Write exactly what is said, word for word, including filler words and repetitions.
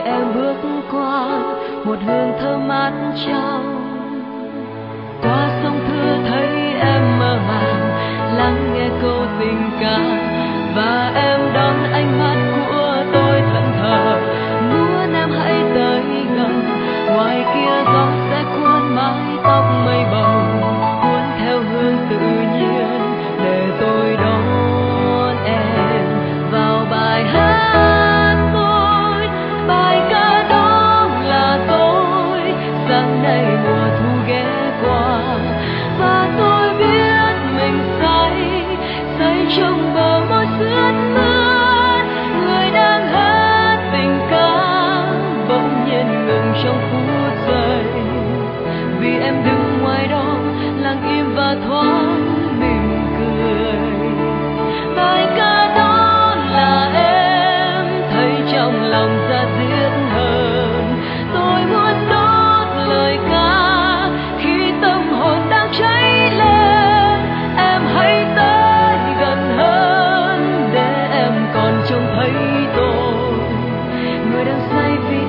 em bước qua một hương thơm mát trong. Qua sông Thưa thấy em mơ màng lắng nghe câu tình ca, và em đón ánh mắt của tôi thẫn thờ, muốn em hãy tới gần. Ngoài kia gió sẽ cuốn mái tóc mây bồng, cuốn theo hương tự nhiên để tôi đón em vào bài hát tôi. Bài ca đó là tôi, sáng nay mùa thu ghé qua, và tôi biết mình say say trong bờ môi sướt mướt. Người đang hát tình ca bỗng nhiên ngừng trong phút giây, vì em đứng ngoài đó lặng im và thoáng mỉm cười. Bài ca đó là em thấy trong lòng ra diết hơn. Tôi muốn đốt lời ca khi tâm hồn đang cháy lên. Em hãy tới gần hơn để em còn trông thấy tôi, người đang say vì